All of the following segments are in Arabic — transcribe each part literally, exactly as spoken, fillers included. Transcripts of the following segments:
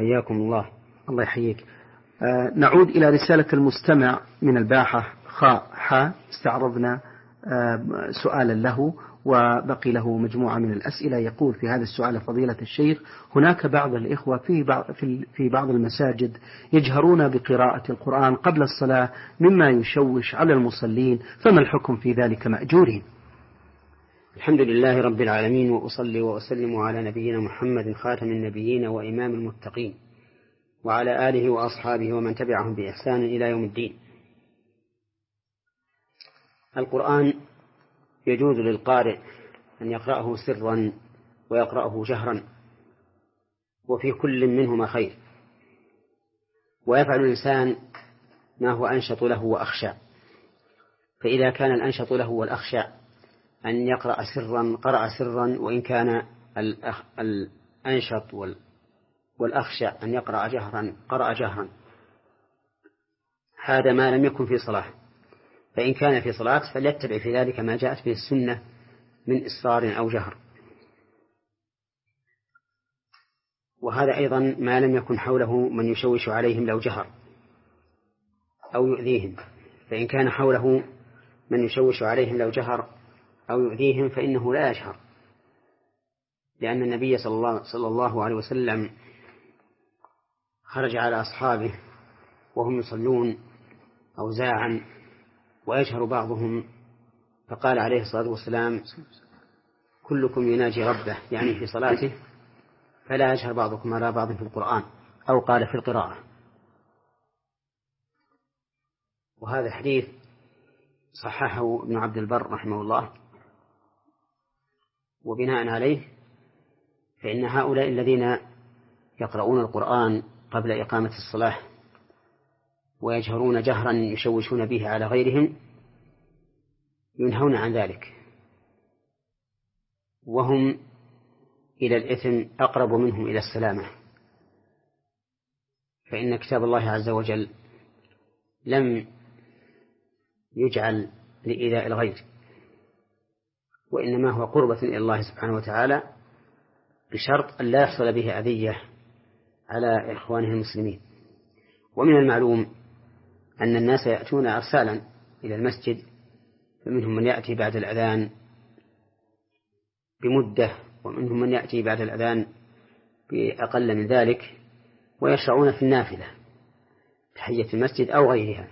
حياكم الله. الله يحييك. آه نعود إلى رسالة المستمع من الباحة خاء حاء. استعرضنا آه سؤالا له وبقي له مجموعة من الأسئلة. يقول في هذا السؤال فضيلة الشيخ: هناك بعض الإخوة في بعض, في بعض المساجد يجهرون بقراءة القرآن قبل الصلاة مما يشوش على المصلين، فما الحكم في ذلك مأجورين؟ الحمد لله رب العالمين، وأصلي وأسلم على نبينا محمد خاتم النبيين وإمام المتقين، وعلى آله وأصحابه ومن تبعهم بإحسان إلى يوم الدين. القرآن يجوز للقارئ أن يقرأه سرا ويقرأه جهرا، وفي كل منهما خير، ويفعل الإنسان ما هو أنشط له وأخشى. فإذا كان الأنشط له والأخشى أن يقرأ سرا قرأ سرا، وإن كان الأنشط والأخشى أن يقرأ جهرا قرأ جهرا، هذا ما لم يكن في صلاة. فإن كان في صلاة فليتبع في ذلك ما جاءت به السنة من إصرار أو جهر. وهذا أيضا ما لم يكن حوله من يشوش عليهم لو جهر أو يؤذيهم. فإن كان حوله من يشوش عليهم لو جهر أو يؤذيهم فإنه لا يجهر، لأن النبي صلى الله, صلى الله عليه وسلم خرج على أصحابه وهم يصلون أوزاعا ويجهر بعضهم، فقال عليه الصلاة والسلام: كلكم يناجي ربه، يعني في صلاته، فلا يجهر بعضكم على بعض في القرآن، أو قال في القراءة. وهذا الحديث صححه ابن عبد البر رحمه الله. وبناء عليه فإن هؤلاء الذين يقرؤون القرآن قبل إقامة الصلاة ويجهرون جهرا يشوشون به على غيرهم ينهون عن ذلك، وهم إلى الإثم أقرب منهم إلى السلامة. فإن كتاب الله عز وجل لم يجعل لإيذاء الغير، وإنما هو قربة إلى الله سبحانه وتعالى، بشرط أن لا يحصل به أذية على إخوانه المسلمين. ومن المعلوم أن الناس يأتون أرسالا إلى المسجد، فمنهم من يأتي بعد الأذان بمدة، ومنهم من يأتي بعد الأذان بأقل من ذلك، ويشرعون في النافلة تحية المسجد أو غيرها.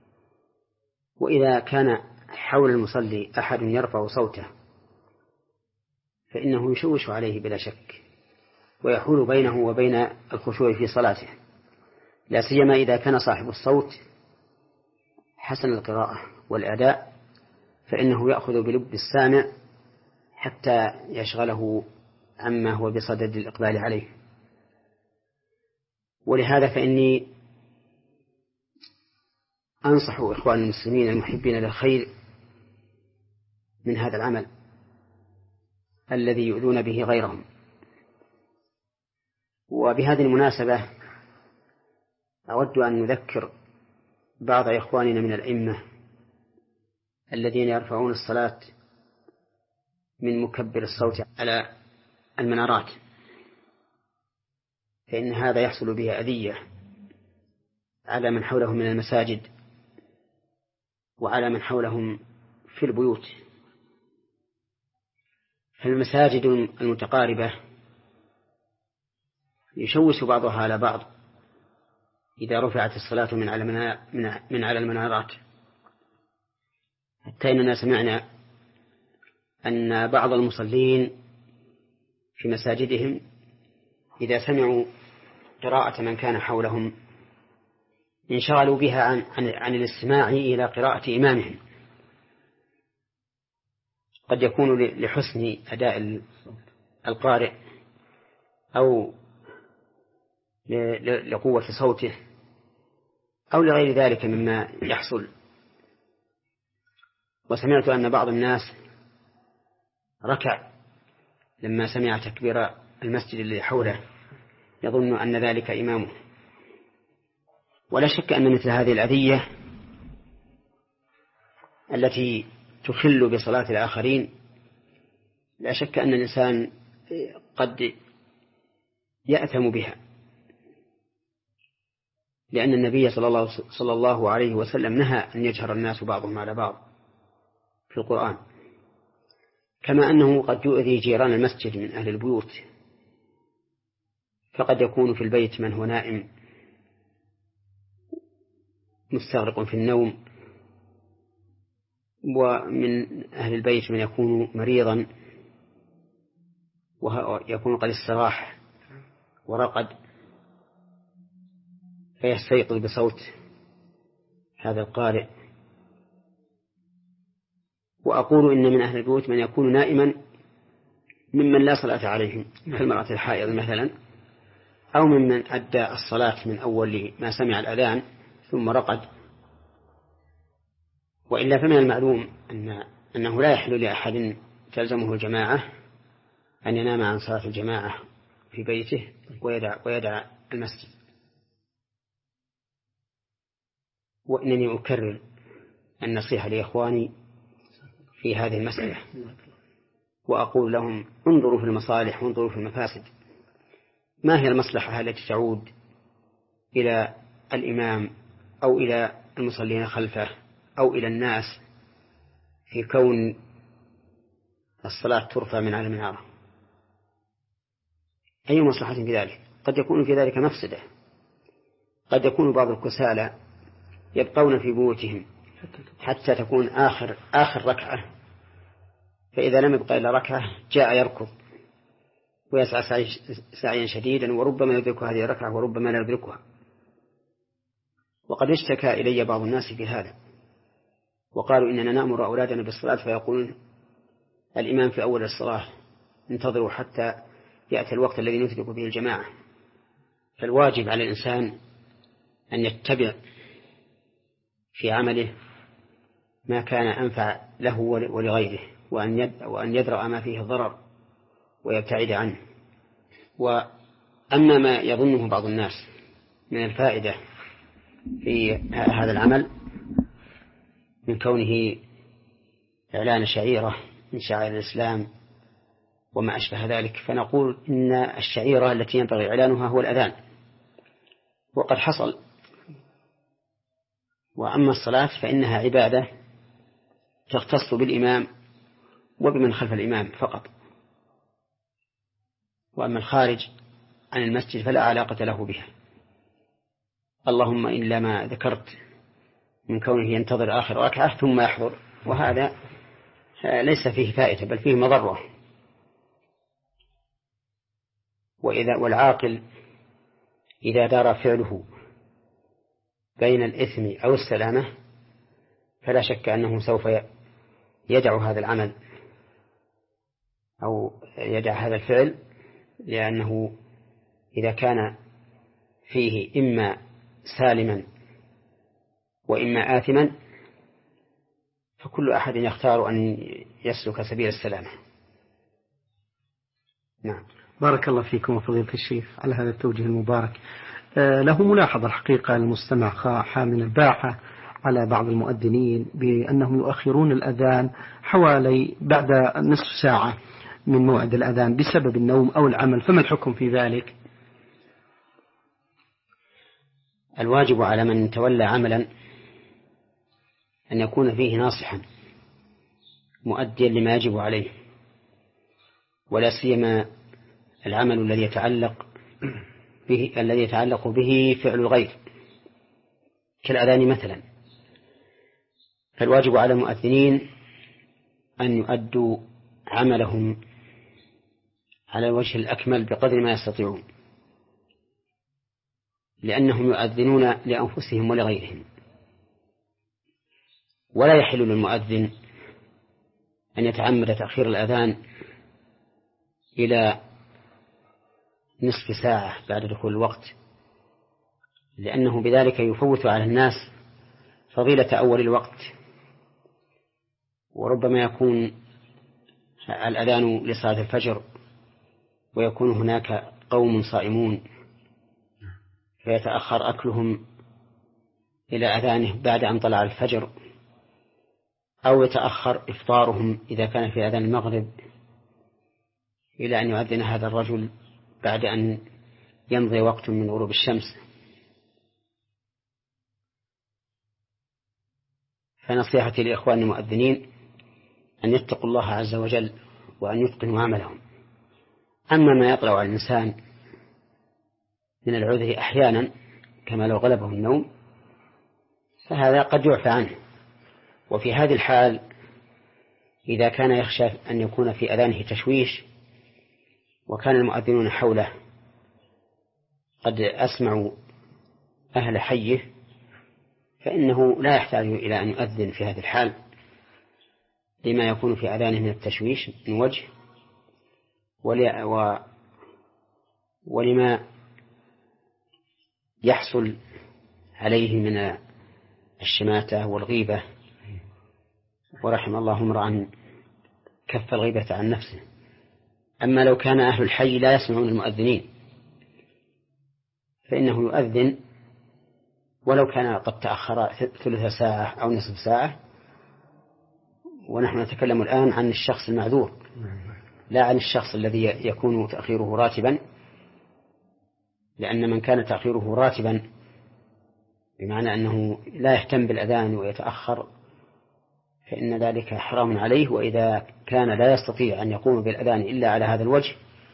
وإذا كان حول المصلي أحد يرفع صوته فإنه يشوش عليه بلا شك، ويحول بينه وبين الخشوع في صلاته، لا سيما إذا كان صاحب الصوت حسن القراءة والأداء، فإنه يأخذ بلب السامع حتى يشغله عما هو بصدد الإقبال عليه. ولهذا فإني أنصح إخوان المسلمين المحبين للخير من هذا العمل الذي يؤذون به غيرهم. وبهذه المناسبة أود أن نذكر بعض إخواننا من الأئمة الذين يرفعون الصلاة من مكبر الصوت على المنارات، فإن هذا يحصل به أذية على من حولهم من المساجد وعلى من حولهم في البيوت. فالمساجد المتقاربة يشوش بعضها على بعض إذا رفعت الصلاة من على من على المنارات، حتى إننا سمعنا أن بعض المصلين في مساجدهم إذا سمعوا قراءة من كان حولهم انشغلوا بها عن, عن, عن الاستماع إلى قراءة إمامهم، قد يكون لحسن أداء القارئ أو لقوة صوته أو لغير ذلك مما يحصل. وسمعت أن بعض الناس ركع لما سمع تكبير المسجد الذي حوله، يظن أن ذلك إمامه. ولا شك أن مثل هذه الأذية التي تخل بصلاة الآخرين، لا شك أن الإنسان قد يأثم بها، لأن النبي صلى الله, صلى الله عليه وسلم نهى أن يجهر الناس بعضهم على بعض في القرآن، كما أنه قد يؤذي جيران المسجد من أهل البيوت، فقد يكون في البيت من هو نائم مستغرق في النوم، ومن أهل البيت من يكون مريضا ويكون قد استراح ورقد فيستيقظ بصوت هذا القارئ. وأقول إن من أهل البيوت من يكون نائما ممن لا صلاة عليهم كالمرأة الحائض مثلا، أو ممن أدى الصلاة من أول ما سمع الأذان ثم رقد. وإلا فمن المعلوم أن أنه لا يحل لأحد تلزمه الجماعة أن ينام عن صلاة الجماعة في بيته ويدع, ويدع المسجد. وإنني أكرر النصيحة لإخواني في هذه المسألة، وأقول لهم انظروا في المصالح وانظروا في المفاسد. ما هي المصلحة التي تعود إلى الإمام أو إلى المصلين خلفه أو إلى الناس في كون الصلاة ترفع من على المنارة؟ أي مصلحة في ذلك؟ قد يكون في ذلك مفسدة. قد يكون بعض الكسالى يبقون في بيوتهم حتى تكون آخر آخر ركعة، فإذا لم يبقى إلا ركعة جاء يركض ويسعى سعيا شديدا، وربما يدرك هذه الركعة وربما لا يدركها. وقد اشتكى إلي بعض الناس في هذا وقالوا إننا نأمر أولادنا بالصلاة فيقولون الإمام في أول الصلاة انتظروا حتى يأتي الوقت الذي ندرك به الجماعة. فالواجب على الإنسان أن يتبع في عمله ما كان أنفع له ولغيره، وأن يدرأ ما فيه ضرر ويبتعد عنه. وأما ما يظنه بعض الناس من الفائدة في هذا العمل من كونه إعلان شعيرة من شعائر الإسلام وما أشبه ذلك، فنقول إن الشعيرة التي ينبغي إعلانها هو الأذان، وقد حصل. وأما الصلاة فإنها عبادة تختص بالإمام وبمن خلف الإمام فقط، وأما الخارج عن المسجد فلا علاقة له بها، اللهم إلا ما ذكرت من كونه ينتظر آخر ركعة ثم يحضر، وهذا ليس فيه فائدة بل فيه مضرة. وإذا والعاقل إذا دار فعله بين الإثم أو السلامة فلا شك أنه سوف يدع هذا العمل أو يدع هذا الفعل، لأنه إذا كان فيه إما سالما وإما آثما فكل أحد يختار أن يسلك سبيل السلامة. نعم. بارك الله فيكم وفضيلة الشيخ على هذا التوجيه المبارك. آه له ملاحظة الحقيقة المستمع خاحة من الباحة على بعض المؤذنين بأنهم يؤخرون الأذان حوالي بعد نصف ساعة من موعد الأذان بسبب النوم أو العمل، فما الحكم في ذلك؟ الواجب على من تولى عملا أن يكون فيه ناصحا مؤديا لما يجب عليه، ولا سيما العمل الذي يتعلق به الذي يتعلق به فعل الغير كالأذان مثلا. فالواجب على المؤذنين أن يؤدوا عملهم على الوجه الأكمل بقدر ما يستطيعون، لأنهم يؤذنون لأنفسهم ولغيرهم. ولا يحل للمؤذن أن يتعمد تأخير الأذان إلى نصف ساعة بعد دخول الوقت، لأنه بذلك يفوت على الناس فضيلة أول الوقت، وربما يكون الأذان لصلاة الفجر ويكون هناك قوم صائمون فيتأخر أكلهم إلى أذانه بعد أن طلع الفجر، أو يتأخر إفطارهم إذا كان في أذان المغرب إلى أن يؤذن هذا الرجل بعد أن يمضي وقت من غروب الشمس. فنصيحتي لإخواني المؤذنين أن يتقوا الله عز وجل وأن يتقنوا عملهم. أما ما يطلع على الإنسان من العذر أحيانا كما لو غلبه النوم فهذا قد يعفى عنه. وفي هذه الحال إذا كان يخشى أن يكون في أذانه تشويش وكان المؤذنون حوله قد أسمعوا أهل حيه فإنه لا يحتاج إلى أن يؤذن في هذه الحال لما يكون في أذانه من التشويش من وجه ولما يحصل عليه من الشماتة والغيبة، ورحم الله امرأ كف الغيبة عن نفسه. أما لو كان أهل الحي لا يسمعون المؤذنين فإنه يؤذن ولو كان قد تأخر ثلث ساعة أو نصف ساعة. ونحن نتكلم الآن عن الشخص المعذور لا عن الشخص الذي يكون تأخيره راتبا، لأن من كان تأخيره راتبا بمعنى أنه لا يهتم بالأذان ويتأخر فإن ذلك حرام عليه. وإذا كان لا يستطيع أن يقوم بالأذان إلا على هذا الوجه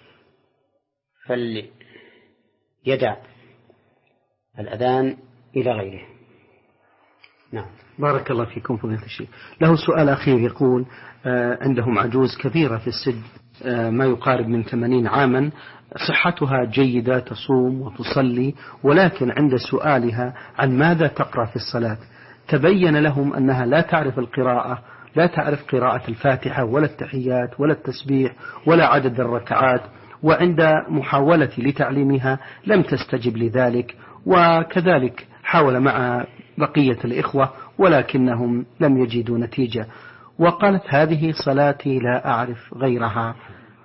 فليدع الأذان إلى غيره. نعم. بارك الله فيكم فضيلة الشيخ. له سؤال أخير يقول آه عندهم عجوز كبيرة في السن آه ما يقارب من ثمانين عاما، صحتها جيدة تصوم وتصلي، ولكن عند سؤالها عن ماذا تقرأ في الصلاة تبين لهم أنها لا تعرف القراءة، لا تعرف قراءة الفاتحة ولا التحيات ولا التسبيح ولا عدد الركعات، وعند محاولة لتعليمها لم تستجب لذلك، وكذلك حاول مع بقية الإخوة ولكنهم لم يجدوا نتيجة، وقالت هذه صلاتي لا أعرف غيرها.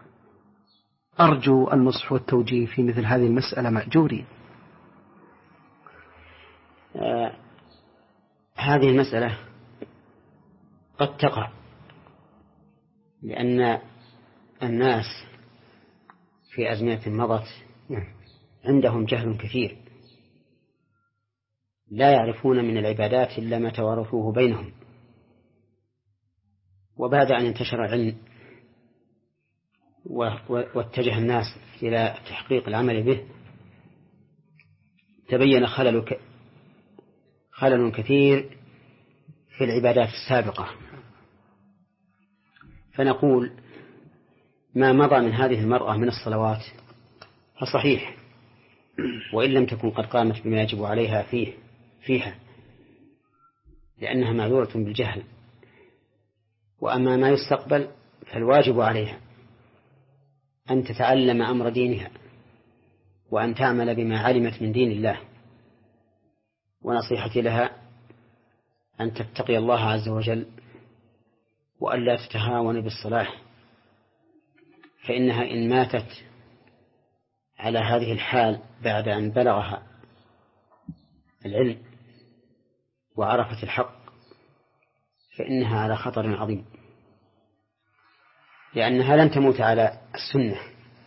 أرجو النصح والتوجيه في مثل هذه المسألة مأجورين. آه هذه المسألة قد تقع لأن الناس في أزمنة مضت عندهم جهل كثير لا يعرفون من العبادات إلا ما توارثوه بينهم، وبعد أن انتشر العلم واتجه الناس إلى تحقيق العمل به تبين خلل خلل كثير في العبادات السابقة. فنقول ما مضى من هذه المرأة من الصلوات فصحيح وإن لم تكن قد قامت بما يجب عليها فيه فيها لأنها معذورة بالجهل. وأما ما يستقبل فالواجب عليها أن تتعلم أمر دينها وأن تعمل بما علمت من دين الله. ونصيحتي لها أن تتقي الله عز وجل وأن لا تتهاون بالصلاة، فإنها إن ماتت على هذه الحال بعد أن بلغها العلم وعرفت الحق فإنها على خطر عظيم، لأنها لن تموت على السنة.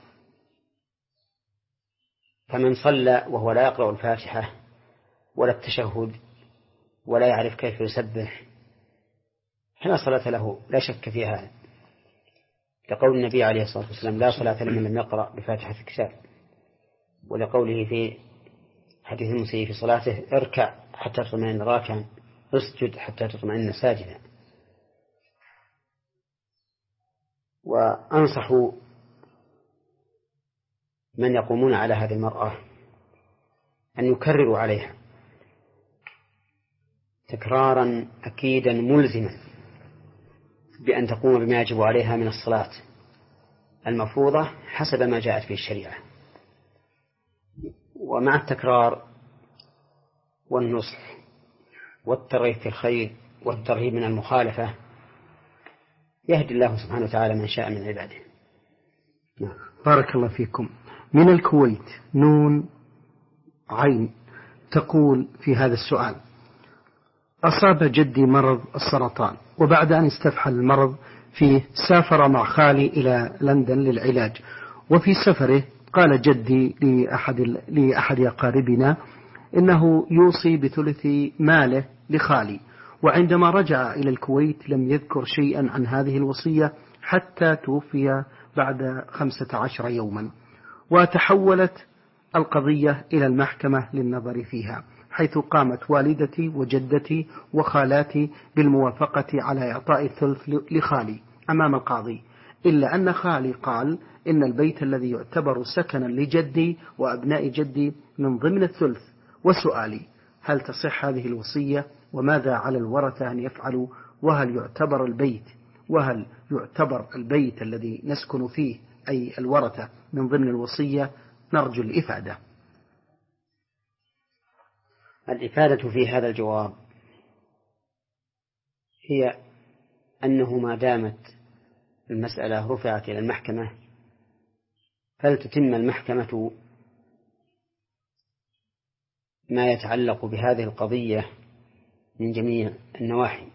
فمن صلى وهو لا يقرأ الفاتحة ولا التشهد ولا يعرف كيف يسبح فلا صلاة له لا شك في هذا، لقول النبي عليه الصلاة والسلام لا صلاة لمن لم يقرأ بفاتحة الكتاب، ولقوله في حديث المسيء في صلاته اركع حتى تطمئن راكعا اسجد حتى تطمئن ساجدا. وأنصح من يقومون على هذه المرأة أن يكرروا عليها تكرارا أكيدا ملزما بأن تقوم بما يجب عليها من الصلاة المفروضة حسب ما جاءت به الشريعة. ومع التكرار والنصح والترغيب في الخير والترهيب من المخالفة يهدي الله سبحانه وتعالى من شاء من عباده. بارك الله فيكم. من الكويت نون عين تقول في هذا السؤال: أصاب جدي مرض السرطان، وبعد أن استفحل المرض فيه سافر مع خالي إلى لندن للعلاج، وفي سفره قال جدي لأحد, لأحد أقاربنا إنه يوصي بثلث ماله لخالي، وعندما رجع إلى الكويت لم يذكر شيئا عن هذه الوصية حتى توفي بعد خمسة عشر يوما، وتحولت القضية إلى المحكمة للنظر فيها، حيث قامت والدتي وجدتي وخالاتي بالموافقة على إعطاء الثلث لخالي أمام القاضي، إلا أن خالي قال إن البيت الذي يعتبر سكنا لجدي وأبناء جدي من ضمن الثلث. وسؤالي: هل تصح هذه الوصية؟ وماذا على الورثة أن يفعلوا؟ وهل يعتبر البيت وهل يعتبر البيت الذي نسكن فيه أي الورثة من ضمن الوصية؟ نرجو الإفادة. الإفادة في هذا الجواب هي أنه ما دامت المسألة رفعت إلى المحكمة فلتتم المحكمة ما يتعلق بهذه القضية من جميع النواحي.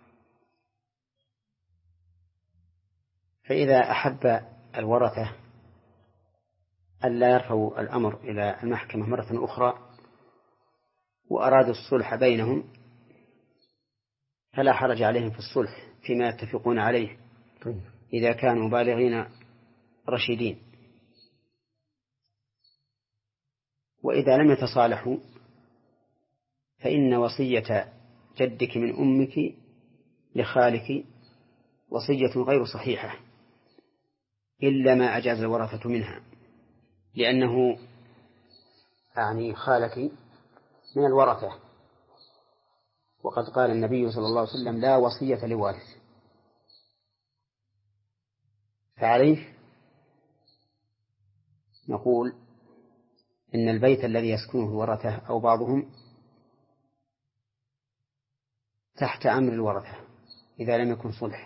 فإذا أحب الورثة ألا يرفعوا الأمر إلى المحكمة مرة أخرى وأرادوا الصلح بينهم فلا حرج عليهم في الصلح فيما يتفقون عليه إذا كانوا بالغين رشيدين. وإذا لم يتصالحوا فإن وصية جدك من أمك لخالك وصية غير صحيحة إلا ما أجاز الورثة منها، لأنه يعني خالك من الورثة، وقد قال النبي صلى الله عليه وسلم: لا وصية لوارث. فعليه نقول إن البيت الذي يسكنه الورثة أو بعضهم تحت أمر الورثة إذا لم يكن صلح،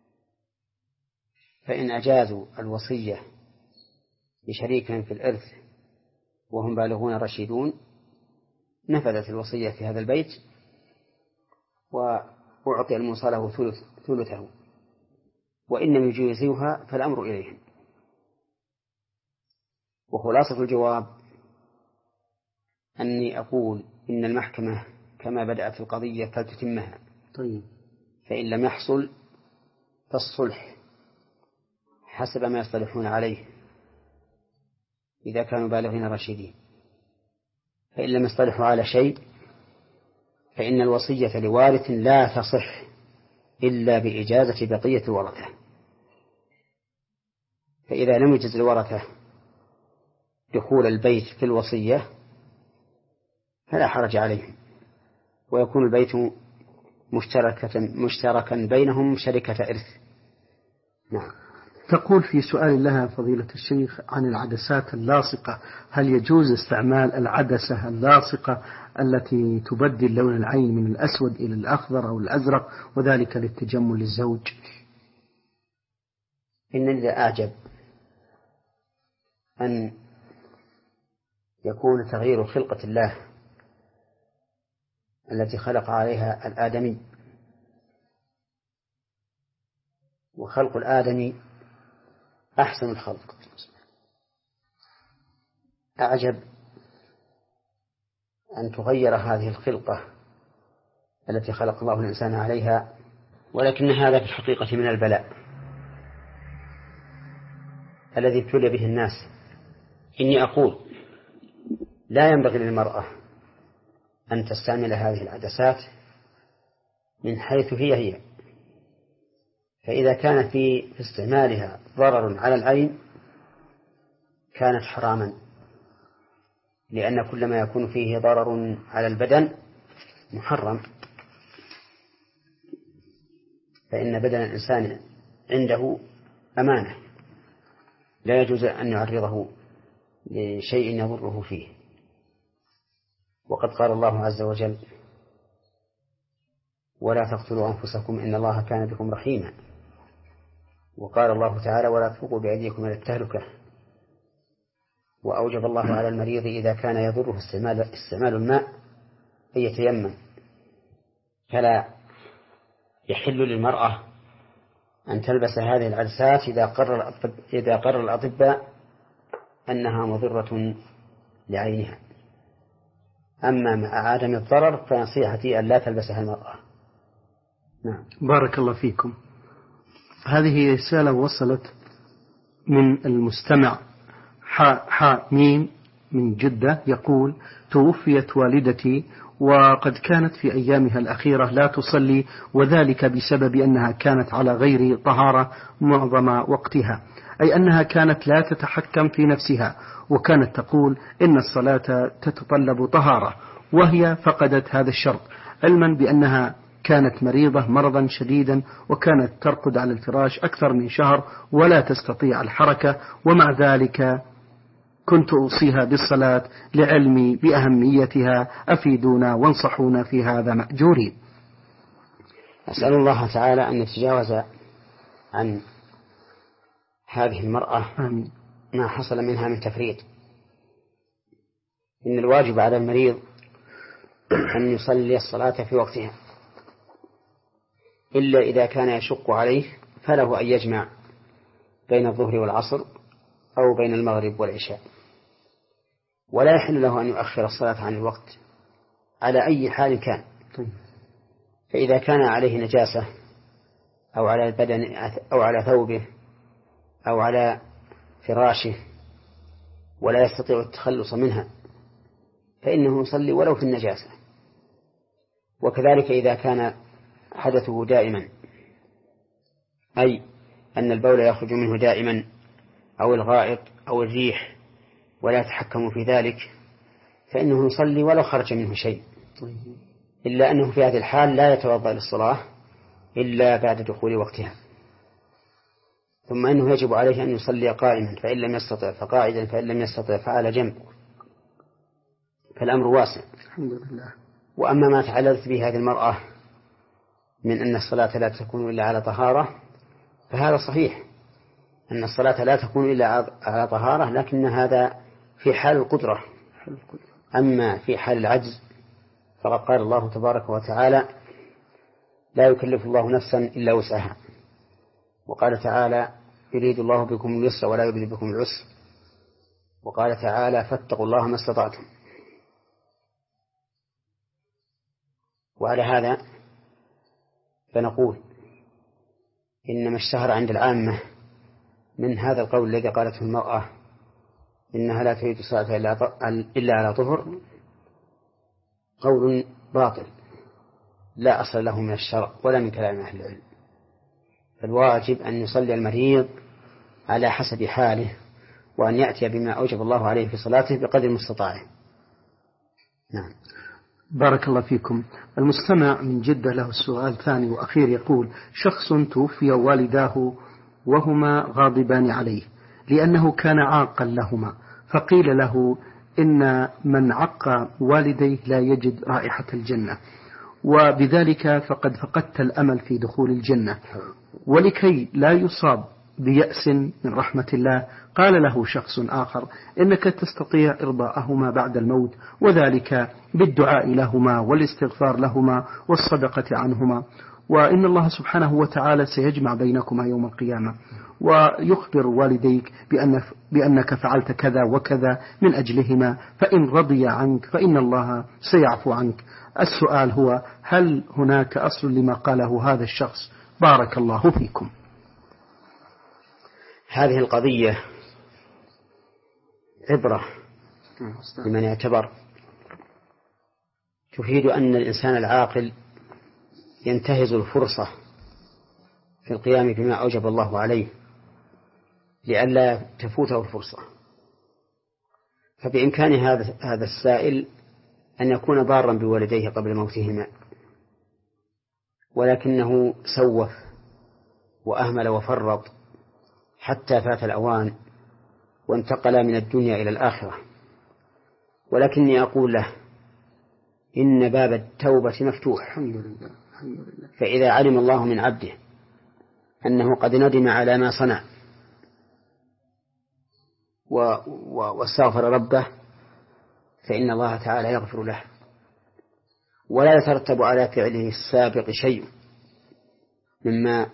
فإن أجازوا الوصية لشريكهم في الإرث وهم بالغون رشيدون نفذت الوصية في هذا البيت وأعطي الموصى له ثلثه، وإن لم يجوزوها فالأمر إليهم. وخلاصة الجواب أني أقول إن المحكمة كما بدأت القضية فلتتمها. طيب. فإن لم يحصل فالصلح حسب ما يصطلحون عليه إذا كانوا بالغين رشيدين. فإن لم يصطلحوا على شيء فإن الوصية لوارث لا تصح إلا بإجازة بقية الورثة. فإذا لم يجز الورثة دخول البيت في الوصية فلا حرج عليهم، ويكون البيت مشتركة مشتركا بينهم شركة إرث. نعم. تقول في سؤال لها فضيلة الشيخ عن العدسات اللاصقة: هل يجوز استعمال العدسة اللاصقة التي تبدل لون العين من الأسود إلى الأخضر أو الأزرق وذلك للتجمل للزوج؟ إن ذا أعجب أن يكون تغيير خلقة الله التي خلق عليها الآدمي، وخلق الآدمي أحسن الخلق، أعجب أن تغير هذه الخلقة التي خلق الله الإنسان عليها، ولكن هذا في الحقيقة من البلاء الذي ابتلي به الناس. إني أقول لا ينبغي للمرأة أن تستعمل هذه العدسات من حيث هي هي، فإذا كان في استعمالها ضرر على العين كانت حراما، لأن كل ما يكون فيه ضرر على البدن محرم، فإن بدن الإنسان عنده أمانة لا يجوز أن يعرضه لشيء يضره فيه. وقد قال الله عز وجل: ولا تقتلوا أنفسكم إن الله كان بكم رحيما. وقال الله تعالى: ولا تلقوا بأيديكم إلى التهلكة. وأوجب الله على المريض إذا كان يضره استعمال, استعمال الماء أن يتيمم، فلا يحل للمرأة أن تلبس هذه العدسات إذا قرر إذا قرر الأطباء أنها مضرة لعينها. أما مع عدم الضرر فنصيحتي أن لا تلبسها المرأة نعم. بارك الله فيكم. هذه رسالة وصلت من المستمع حاء حاء ميم من جدة، يقول: توفيت والدتي وقد كانت في أيامها الأخيرة لا تصلي، وذلك بسبب أنها كانت على غير طهارة معظم وقتها، أي أنها كانت لا تتحكم في نفسها، وكانت تقول إن الصلاة تتطلب طهارة، وهي فقدت هذا الشرط، علما بأنها كانت مريضة مرضا شديدا، وكانت ترقد على الفراش أكثر من شهر ولا تستطيع الحركة، ومع ذلك كنت أوصيها بالصلاة لعلمي بأهميتها، أفيدونا وانصحونا في هذا مأجورين. أسأل الله تعالى أن يتجاوز عن هذه المرأة آمين. ما حصل منها من تفريط. إن الواجب على المريض أن يصلي الصلاة في وقتها، إلا إذا كان يشق عليه فله أن يجمع بين الظهر والعصر أو بين المغرب والعشاء، ولا يحل له أن يؤخر الصلاة عن الوقت على أي حال كان. فإذا كان عليه نجاسة أو على البدن أو على ثوبه أو على فراشه ولا يستطيع التخلص منها فإنه يصلي ولو في النجاسة. وكذلك إذا كان حدثه دائما، أي أن البول يخرج منه دائما أو الغائط أو الريح ولا يتحكم في ذلك فإنه يصلي ولو خرج منه شيء، إلا أنه في هذه الحال لا يتوضأ للصلاة إلا بعد دخول وقتها. ثم أنه يجب عليه أن يصلي قائما، فإن لم يستطع فقاعدا، فإن لم يستطع فعلى جنب، فالأمر واسع. الحمد لله. وأما ما تعللت به هذه المرأة من أن الصلاة لا تكون إلا على طهارة فهذا صحيح، أن الصلاة لا تكون إلا على طهارة، لكن هذا في حال القدرة. أما في حال العجز فقد قال الله تبارك وتعالى: لا يكلف الله نفسا إلا وسعها. وقال تعالى: يريد الله بكم اليسر ولا يريد بكم العسر. وقال تعالى: فاتقوا الله ما استطعتم. وعلى هذا فنقول إنما اشتهر عند العامة من هذا القول الذي قالته المرأة إنها لا تريد الصلاة إلا على طهر قول باطل لا أصل له من الشرع ولا من كلام أهل العلم. فالواجب أن يصلي المريض على حسب حاله، وأن يأتي بما أوجب الله عليه في صلاته بقدر مستطاعه. نعم. بارك الله فيكم. المستمع من جدة له السؤال ثاني وأخير، يقول: شخص توفي والداه وهما غاضبان عليه لأنه كان عاقا لهما، فقيل له إن من عق والديه لا يجد رائحة الجنة، وبذلك فقد فقدت الأمل في دخول الجنة، ولكي لا يصاب بيأس من رحمة الله قال له شخص آخر: إنك تستطيع إرضاءهما بعد الموت، وذلك بالدعاء لهما والاستغفار لهما والصدقة عنهما، وإن الله سبحانه وتعالى سيجمع بينكما يوم القيامة، ويخبر والديك بأن بأنك فعلت كذا وكذا من أجلهما، فإن رضي عنك فإن الله سيعفو عنك. السؤال هو: هل هناك أصل لما قاله هذا الشخص؟ بارك الله فيكم. هذه القضية عبرة لمن اعتبر، تفيد أن الإنسان العاقل ينتهز الفرصة في القيام بما أوجب الله عليه لئلا تفوته الفرصة. فبإمكان هذا هذا السائل أن يكون بارا بوالديه قبل موتهما، ولكنه سوف وأهمل وفرط حتى فات الأوان وانتقل من الدنيا إلى الآخرة. ولكني أقول له إن باب التوبة مفتوح، الحمد لله. الحمد لله. فإذا علم الله من عبده أنه قد ندم على ما صنع واستغفر ربه فإن الله تعالى يغفر له، ولا يترتب على فعله السابق شيء مما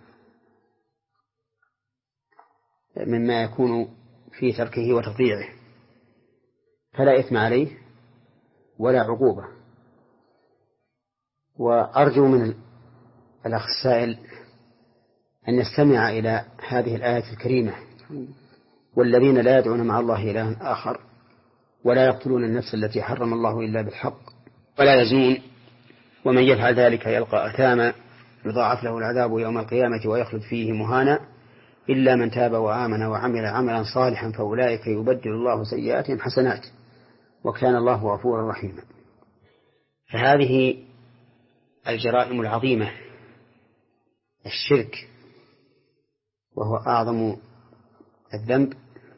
مما يكون في تركه وتضييعه، فلا إثم عليه ولا عقوبة. وأرجو من الأخ السائل أن يستمع إلى هذه الآية الكريمة: والذين لا يدعون مع الله إلها آخر ولا يقتلون النفس التي حرم الله إلا بالحق ولا يزنون ومن يفعل ذلك يلقى أثاما يضاعف له العذاب يوم القيامة ويخلد فيه مهانا إلا من تاب وآمن وعمل عملا صالحا فأولئك يبدل الله سيئاتهم حسنات وكان الله غفورا رحيما. فهذه الجرائم العظيمة، الشرك وهو أعظم الذنب،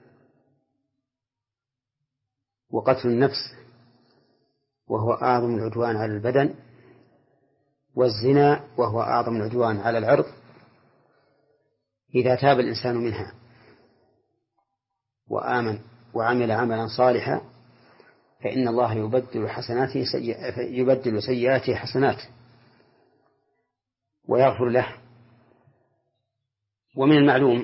وقتل النفس وهو أعظم العدوان على البدن، والزنا وهو أعظم العدوان على العرض، إذا تاب الإنسان منها وآمن وعمل عملا صالحا فإن الله يبدل حسناته سيئ... يبدل سيئاته حسنات ويغفر له. ومن المعلوم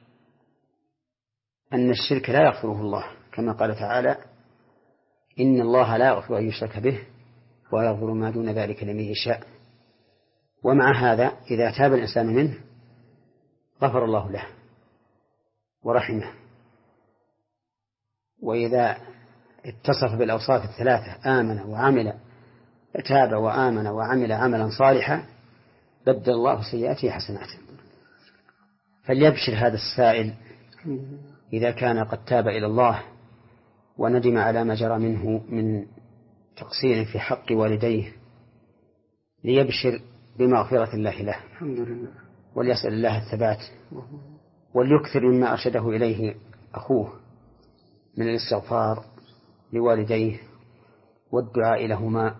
أن الشرك لا يغفره الله، كما قال تعالى: إن الله لا يغفر أن يشرك به ويغفر ما دون ذلك لمن يشاء. ومع هذا إذا تاب الإنسان منه غفر الله له ورحمه. وإذا اتصف بالأوصاف الثلاثة آمن وعمل تاب وآمن وعمل عملا صالحا بدل الله سيئاته حسنات. فليبشر هذا السائل إذا كان قد تاب إلى الله وندم على ما جرى منه من تقصير في حق والديه، ليبشر بمغفرة الله له وليسأل الله الثبات، وليكثر مما أرشده إليه أخوه من الاستغفار لوالديه والدعاء لهما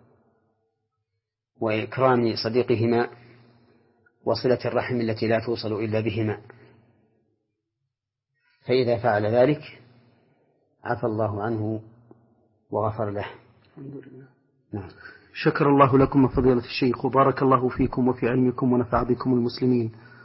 وإكرام صديقهما وصلة الرحم التي لا توصل إلا بهما، فإذا فعل ذلك عفى الله عنه وغفر له. الحمد لله. نعم. شكر الله لكم فضيلة الشيخ وبارك الله فيكم وفي علمكم ونفع بكم المسلمين.